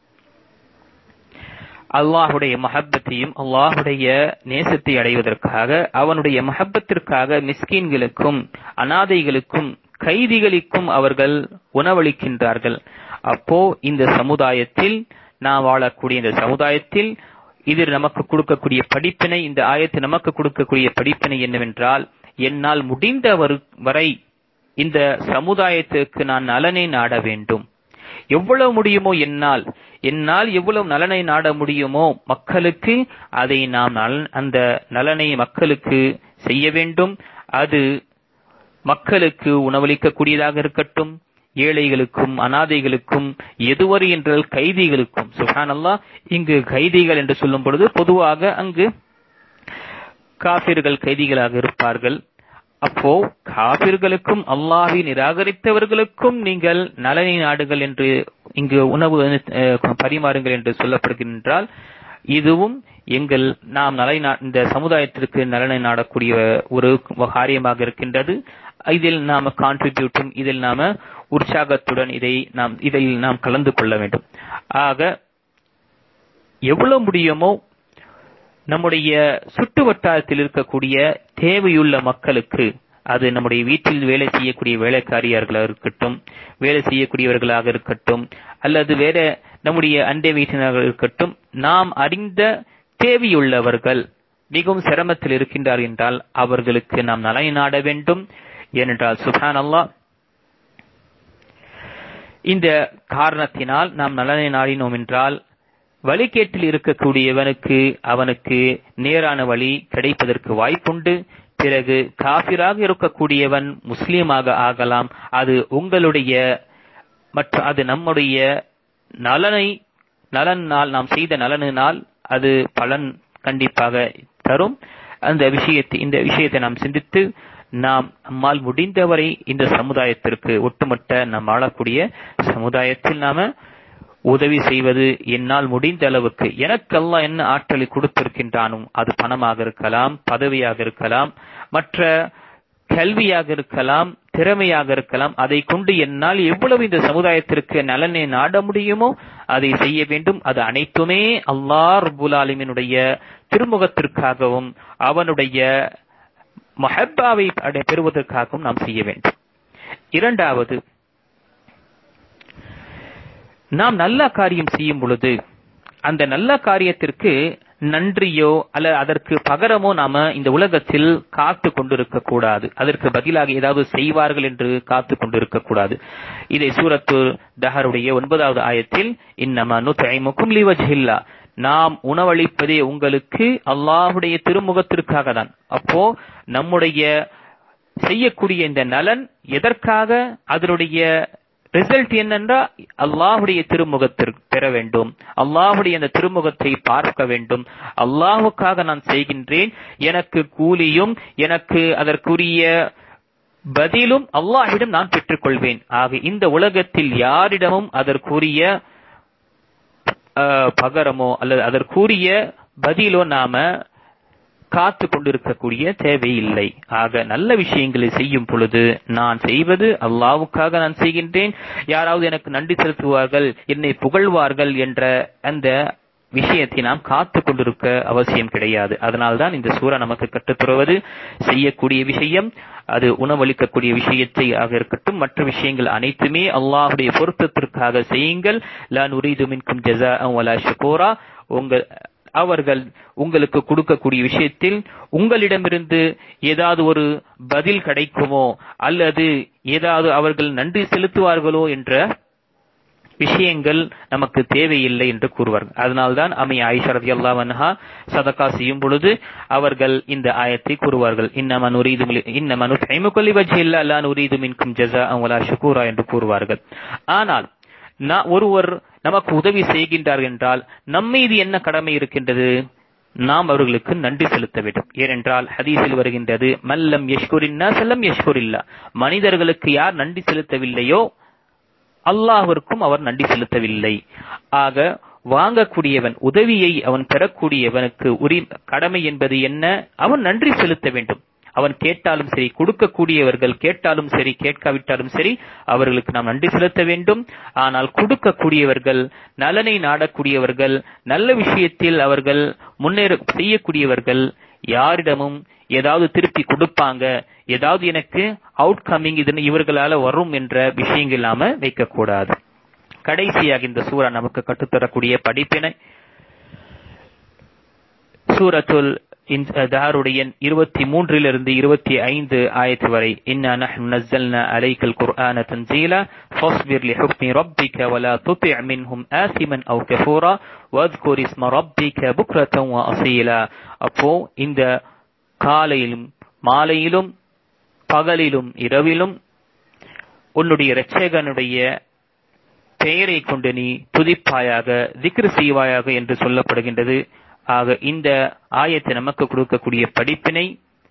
அல்லாஹுடைய மஹப்பத்தையும் அல்லாஹுடைய நேசத்தை அடைவதற்காக, அவனுடைய மஹப்பத்திற்காக மிஸ்கீன்களுக்கும் அனாதைகளுக்கும் கைதிகளுக்கும் அவர்கள் உணவளிக்கின்றார்கள். அப்போ இந்த சமுதாயத்தில், நாம் வாழக்கூடிய இந்த சமுதாயத்தில் இது நமக்கு கொடுக்கக்கூடிய படிப்பினை, இந்த ஆயத்து நமக்கு கொடுக்கக்கூடிய படிப்பினை என்னவென்றால், என்னால் முடிந்த வரை இந்த சமுதாயத்திற்கு நான் நலனை நாட வேண்டும். எவ்வளவு முடியுமோ என்னால் எவ்வளவு நலனை நாட முடியுமோ மக்களுக்கு, அதை நாம் அந்த நலனை மக்களுக்கு செய்ய வேண்டும். அது மக்களுக்கு உணவளிக்கக்கூடியதாக இருக்கட்டும், ஏழைகளுக்கும் அனாதைகளுக்கும், எதுவரை என்றால் கைதிகளுக்கும். சுப்ஹானல்லாஹ், இங்கு கைதிகள் என்று சொல்லும் பொழுது பொதுவாக அங்கு காபிர்கள் கைதிகளாக இருப்பார்கள். அப்போ காபிர்களுக்கும் அல்லாஹ்வை நிராகரித்தவர்களுக்கும் நீங்கள் நலனை நாடுகள் என்று, இங்கு உணவு பரிமாறுங்கள் என்று சொல்லப்படுகின்றால், இதுவும் நாம் இந்த சமுதாயத்திற்கு நலனை நாடக்கூடிய ஒரு காரியமாக இருக்கின்றது. இதில் நாம கான்ட்ரிபியூட்டும், இதில் நாம உற்சாகத்துடன் இதில் நாம் கலந்து கொள்ள வேண்டும். ஆக எவ்வளவு முடியுமோ நம்முடைய சுற்று வட்டாரத்தில் இருக்கக்கூடிய தேவையுள்ள மக்களுக்கு, அது நம்முடைய வீட்டில் வேலை செய்யக்கூடிய வேலைக்காரியார்களாக இருக்கட்டும், வேலை செய்யக்கூடியவர்களாக இருக்கட்டும், அல்லது வேற நம்முடைய அண்டை வீட்டினர்கள் இருக்கட்டும், நாம் அறிந்த தேவையுள்ளவர்கள் மிகவும் சிரமத்தில் இருக்கின்றார் என்றால் அவர்களுக்கு நாம் நலனை நாட வேண்டும். ஏனென்றால் சுப்ஹானல்லாஹ், இந்த காரணத்தினால் நாம் நலனை நாடினோம் என்றால் வழிகேட்டில் இருக்கக்கூடியவனுக்கு அவனுக்கு நேரான வழி கிடைப்பதற்கு வாய்ப்புண்டு. பிறகு காபிராக இருக்கக்கூடியவன் முஸ்லீமாக ஆகலாம். அது உங்களுடைய அது நம்முடைய நலனால், நாம் செய்த நலனினால் அது பலன் கண்டிப்பாக தரும். இந்த விஷயத்தை நாம் சிந்தித்து நம்மால் முடிந்தவரை இந்த சமுதாயத்திற்கு, ஒட்டுமொத்த நாம் வாழக்கூடிய சமுதாயத்தில் நாம உதவி செய்வது, என்னால் முடிந்த அளவுக்கு, எனக்கு அல்லாஹ் என்ன ஆற்றலை கொடுத்திருக்கின்றானோ, அது பணமாக இருக்கலாம், பதவியாக இருக்கலாம், மற்ற கல்வியாக இருக்கலாம், திறமையாக இருக்கலாம், அதை கொண்டு என்னால் எவ்வளவு இந்த சமுதாயத்திற்கு நலனை நாட முடியுமோ அதை செய்ய வேண்டும். அது அனைத்துமே அல்லாஹ் ரப்புல் ஆலமீனுடைய திருமுகத்திற்காகவும் அவனுடைய மஹப்பாவை பெறுவதற்காகவும் நாம் செய்ய வேண்டும். இரண்டாவது, நாம் நல்ல காரியம் செய்யும் பொழுது அந்த நல்ல காரியத்திற்கு நன்றியோ அல்ல அதற்கு பகரமோ நாம இந்த உலகத்தில் காத்து கொண்டிருக்க கூடாது. அதற்கு பதிலாக ஏதாவது செய்வார்கள் என்று காத்து கொண்டிருக்க கூடாது. இதை சூரத்து தஹருடைய 9வது ஆயத்தில் இன்னமா நுத்இமுக்கும் லிவஜ்ஹில்லா, நாம் உணவளிப்பதே உங்களுக்கு அல்லாஹ்வுடைய திருமுகத்திற்காக தான். அப்போ நம்முடைய செய்யக்கூடிய இந்த நலன் எதற்காக, அதனுடைய ரிசல்ட் என்னென்றா அல்லாஹ்வுடைய திருமுகத்திற்கு பெற வேண்டும், அல்லாஹ்வுடைய அந்த திருமுகத்தை பார்க்க வேண்டும். அல்லாஹ்வுக்காக நான் செய்கின்றேன், எனக்கு கூலியும் எனக்கு அதற்குரிய பதிலும் அல்லாஹ்விடம் நான் பெற்றுக்கொள்வேன். ஆக இந்த உலகத்தில் யாரிடமும் அதற்குரிய பகரமோ அல்லது அதற்குரிய பதிலோ நாம காத்து கொண்டிருக்கக்கூடிய தேவையில்லை. ஆக நல்ல விஷயங்களை செய்யும் பொழுது நான் செய்வது அல்லாஹ்வுக்காக நான் செய்கின்றேன், யாராவது எனக்கு நன்றி செலுத்துவார்கள், என்னை புகழ்வார்கள் என்ற அந்த விஷயத்தை நாம் காத்து கொண்டிருக்க அவசியம் கிடையாது. அதனால்தான் இந்த சூரா நமக்கு கற்றுத்தருவது செய்யக்கூடிய விஷயம் அது உணவளிக்கக்கூடிய விஷயத்தை ஆக இருக்கட்டும், மற்ற விஷயங்கள் அனைத்துமே அல்லாஹ்வுடைய பொருத்தத்திற்காக செய்யுங்கள். லா நுரீது மின்கும் ஜஸாஅன் வலா ஷுகூரா, அவர்கள் உங்களுக்கு கொடுக்கக்கூடிய விஷயத்தில் உங்களிடமிருந்து ஏதாவது ஒரு பதில் கிடைக்குமோ அல்லது ஏதாவது அவர்கள் நன்றி செலுத்துவார்களோ என்ற விஷயங்கள் நமக்கு தேவையில்லை என்று கூறுவார்கள். அதனால்தான் அம்மை ஆயிஷா ரலியல்லாஹு அன்ஹா சதகா செய்யும் பொழுது அவர்கள் இந்த ஆயத்தை கூறுவார்கள், இன்னமா நுத்இமுக்கும் லிவஜ்ஹில்லா லா நுரீது மின்கும் ஜஸாஅன் வலா ஷுகூரா என்று கூறுவார்கள். ஆனால் ஒருவர் நமக்கு உதவி செய்கின்றார் என்றால் நம்மீது என்ன கடமை இருக்கின்றது, நாம் அவர்களுக்கு நன்றி செலுத்த வேண்டும். ஏனென்றால் ஹதீஸில் வருகின்றது, மல்லம் யஷ்குரின்னா செல்லம் யஷ்குரில்லா, மனிதர்களுக்கு யார் நன்றி செலுத்தவில்லையோ அல்லாஹ்விற்கும் அவர் நன்றி செலுத்தவில்லை. ஆக வாங்கக்கூடியவன், உதவியை அவன் பெறக்கூடியவனுக்கு கடமை என்பது என்ன, அவன் நன்றி செலுத்த வேண்டும். அவன் கேட்டாலும் சரி, கொடுக்கக்கூடியவர்கள் கேட்டாலும் சரி கேட்காவிட்டாலும் சரி அவர்களுக்கு நாம் நன்றி செலுத்த வேண்டும். ஆனால் கொடுக்கக்கூடியவர்கள், நலனை நாடக்கூடியவர்கள், நல்ல விஷயத்தில் அவர்கள் முன்னேற செய்யக்கூடியவர்கள் யாரிடமும் ஏதாவது திருப்பி கொடுப்பாங்க, ஏதாவது எனக்கு அவுட்கமிங் இது இவர்களால வரும் என்ற விஷயங்கள் நாம வைக்கக்கூடாது. கடைசியாக இந்த சூரா நமக்கு கற்றுத்தரக்கூடிய படிப்பினை சூரத்துல் தஹருடைய 23 25 ஆயத்து வரை, இன்னா நஹ்னு நஸ்ஸல்னா அலைக்கல் குர்ஆன தன்சீலா ஃபஸ்பிர் லிஹுக்மி ரப்பிக வலா துதி' மின்ஹும் ஆசிமன் அவ் கஃபூரா வத்குர் இஸ்ம ரப்பிக புக்ரத்தன் வ அஸீலா. அப்போ இந்த காலையிலும் மாலையிலும் பகலிலும் இரவிலும் உன்னுடைய இரட்சகனுடைய பெயரை கொண்டு நீ துதிப்பாயாக, திக்ர் செய்வாயாக என்று சொல்லப்படுகின்றது. ஆக இந்த ஆயத்தை நமக்கு கொடுக்கக்கூடிய படிப்பினை,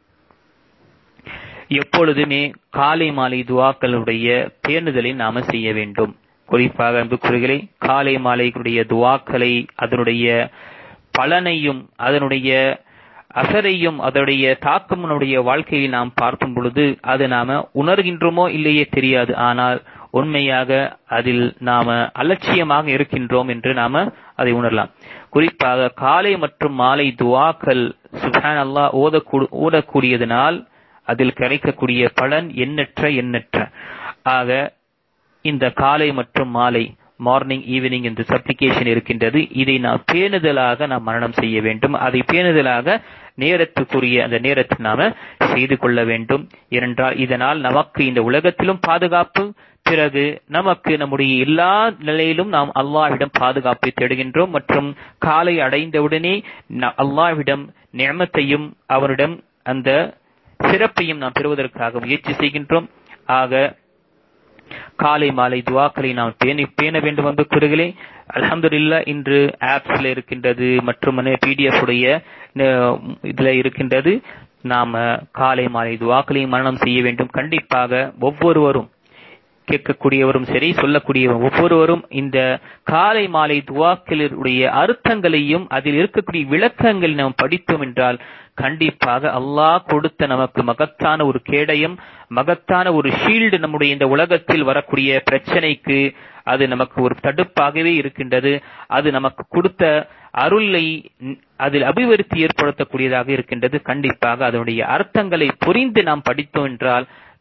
எப்பொழுதுமே காலை மாலை துஆக்களுடைய பேணுதலை நாம செய்ய வேண்டும். குறிப்பாக அன்புக்குரியவர்களே, காலை மாலைகளுடைய துஆக்களை, அதனுடைய பலனையும் அதனுடைய அசரையும் அதனுடைய தாக்கம் நம்முடைய வாழ்க்கையில் நாம் பார்க்கும் பொழுது அது நாம உணர்கின்றோமோ இல்லையே தெரியாது. ஆனால் உண்மையாக அதில் நாம அலட்சியமாக இருக்கின்றோம் என்று நாம அதை உணரலாம். குறிப்பாக காலை மற்றும் மாலை துஆக்கள் சுப்ஹானல்லாஹ் ஓதக்கூடியதனால் அதில் கிடைக்கக்கூடிய பலன் எண்ணற்ற. ஆக இந்த காலை மற்றும் மாலை, மார்னிங் ஈவினிங் இந்த சப்ளிகேஷன் இருக்கின்றது. இதை நாம் பேணுதலாக நாம் மரணம் செய்ய வேண்டும். அதை பேணுதலாக நேரத்துக்குரிய அந்த நேரத்தை நாம செய்து கொள்ள வேண்டும். ஏனென்றால் இதனால் நமக்கு இந்த உலகத்திலும் பாதுகாப்பு, பிறகு நமக்கு நம்முடைய எல்லா நிலையிலும் நாம் அல்லாஹ்விடம் பாதுகாப்பை தேடுகின்றோம். மற்றும் காலை அடைந்தவுடனே அல்லாஹ்விடம் நிஅமத்தையும் அவரிடம் அந்த சிறப்பையும் நாம் பெறுவதற்காக முயற்சி செய்கின்றோம். ஆக காலை மாலை துஆக்களை நாம் பேண வேண்டும் என்று கூறுகிறே. அல்ஹம்துலில்லாஹ் இன்று ஆப்ஸ்ல இருக்கின்றது மற்றும் PDF உடைய இதுல இருக்கின்றது. நாம காலை மாலை துஆக்களையும் மரணம் செய்ய வேண்டும். கண்டிப்பாக ஒவ்வொருவரும், கேட்கக்கூடியவரும் சரி சொல்லக்கூடியவரும் ஒவ்வொருவரும் இந்த காலை மாலை துஆக்களுடைய அர்த்தங்களையும் அதில் இருக்கக்கூடிய விளக்கங்களை நாம் படித்தோம் என்றால் கண்டிப்பாக அல்லாஹ் கொடுத்த நமக்கு மகத்தான ஒரு கேடயம், மகத்தான ஒரு ஷீல்டு நம்முடைய இந்த உலகத்தில் வரக்கூடிய பிரச்சனைக்கு அது நமக்கு ஒரு தடுப்பாகவே இருக்கின்றது. அது நமக்கு கொடுத்த அருளை அதில் அபிவிருத்தி ஏற்படுத்தக்கூடியதாக இருக்கின்றது. கண்டிப்பாக அதனுடைய அர்த்தங்களை புரிந்து நாம் படித்தோம் என்றால்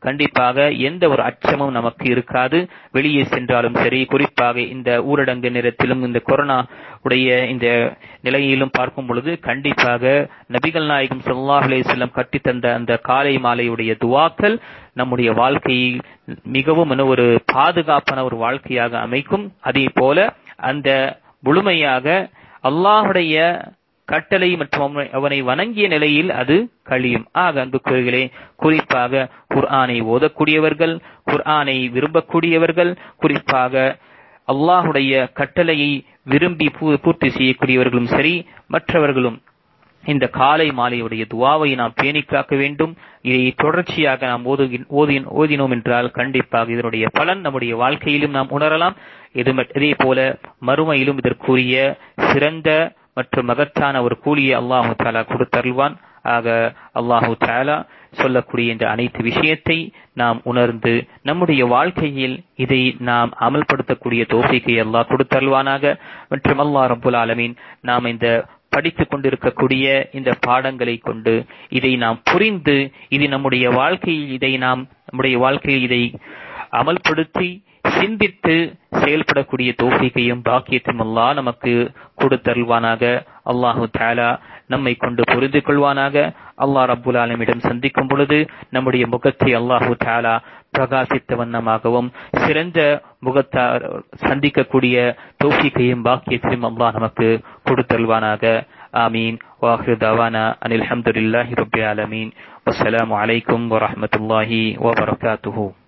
கண்டிப்பாக எந்த ஒரு அச்சமும் நமக்கு இருக்காது. வெளியே சென்றாலும் சரி, குறிப்பாக இந்த ஊரடங்கு நேரத்திலும் இந்த கொரோனா உடைய இந்த நிலையிலும் பார்க்கும் பொழுது கண்டிப்பாக நபிகள் நாயகம் ஸல்லல்லாஹு அலைஹி வஸல்லம் கட்டித்தந்த அந்த காலை மாலையுடைய துஆக்கள் நம்முடைய வாழ்க்கையை மிகவும் ஒரு பாதுகாப்பான ஒரு வாழ்க்கையாக அமைக்கும். அதே போல அந்த முழுமையாக அல்லாஹுடைய கட்டளை மற்றும் அவனை வணங்கிய நிலையில் அது கழியும். அன்புக்குரியவர்களே, குறிப்பாக குர்ஆனை ஓதக்கூடியவர்கள், குர்ஆனை விரும்பக்கூடியவர்கள், குறிப்பாக அல்லாஹுடைய கட்டளையை விரும்பி பூர்த்தி செய்யக்கூடியவர்களும் சரி, மற்றவர்களும் இந்த காலை மாலையுடைய துஆவை நாம் பேணி காக்க வேண்டும். இதை தொடர்ச்சியாக நாம் ஓதினோம் என்றால் கண்டிப்பாக இதனுடைய பலன் நம்முடைய வாழ்க்கையிலும் நாம் உணரலாம். இதே போல மறுமையிலும் இதற்குரிய சிறந்த மற்றும் மகத்தான ஒரு கூலியை அல்லாஹு தஆலா கொடுத்தருள்வான். ஆக அல்லாஹு தஆலா சொல்லக்கூடிய இந்த அனைத்து விஷயத்தை நாம் உணர்ந்து நம்முடைய வாழ்க்கையில் இதை நாம் அமல்படுத்தக்கூடிய தௌஃபீக்கை அல்லாஹ் கொடுத்தருள்வானாக. மற்றும் அல்லாஹ் ரப்பல் ஆலமீன் நாம் இந்த படித்துக் கொண்டிருக்கக்கூடிய இந்த பாடங்களை கொண்டு இதை நாம் புரிந்து இது நம்முடைய வாழ்க்கையில் இதை அமல்படுத்தி சிந்தித்து செயல்படக்கூடிய தௌஃபீக்கையும் பாக்கியத்தையும் அல்லாஹ் நமக்கு கொடுத்தருள்வானாக. அல்லாஹு தஆலா நம்மை கொண்டு புரிந்து கொள்வானாக. அல்லாஹ் ரப்புல் ஆலமீனிடம் சந்திக்கும் பொழுது நம்முடைய முகத்தை அல்லாஹு தஆலா பிரகாசித்த வண்ணமாகவும் சிறந்த முகத்தார் சந்திக்கக்கூடிய தௌஃபீக்கையும் பாக்கியத்தையும் அல்லாஹ் நமக்கு கொடுத்தருள்வானாக. ஆமீன். வாஹிரு தவானா அனில் ஹம்துலில்லாஹி ரப்பில் ஆலமீன். வஸ்ஸலாமு அலைக்கும் வரஹ்மத்துல்லாஹி வபரகாத்துஹு.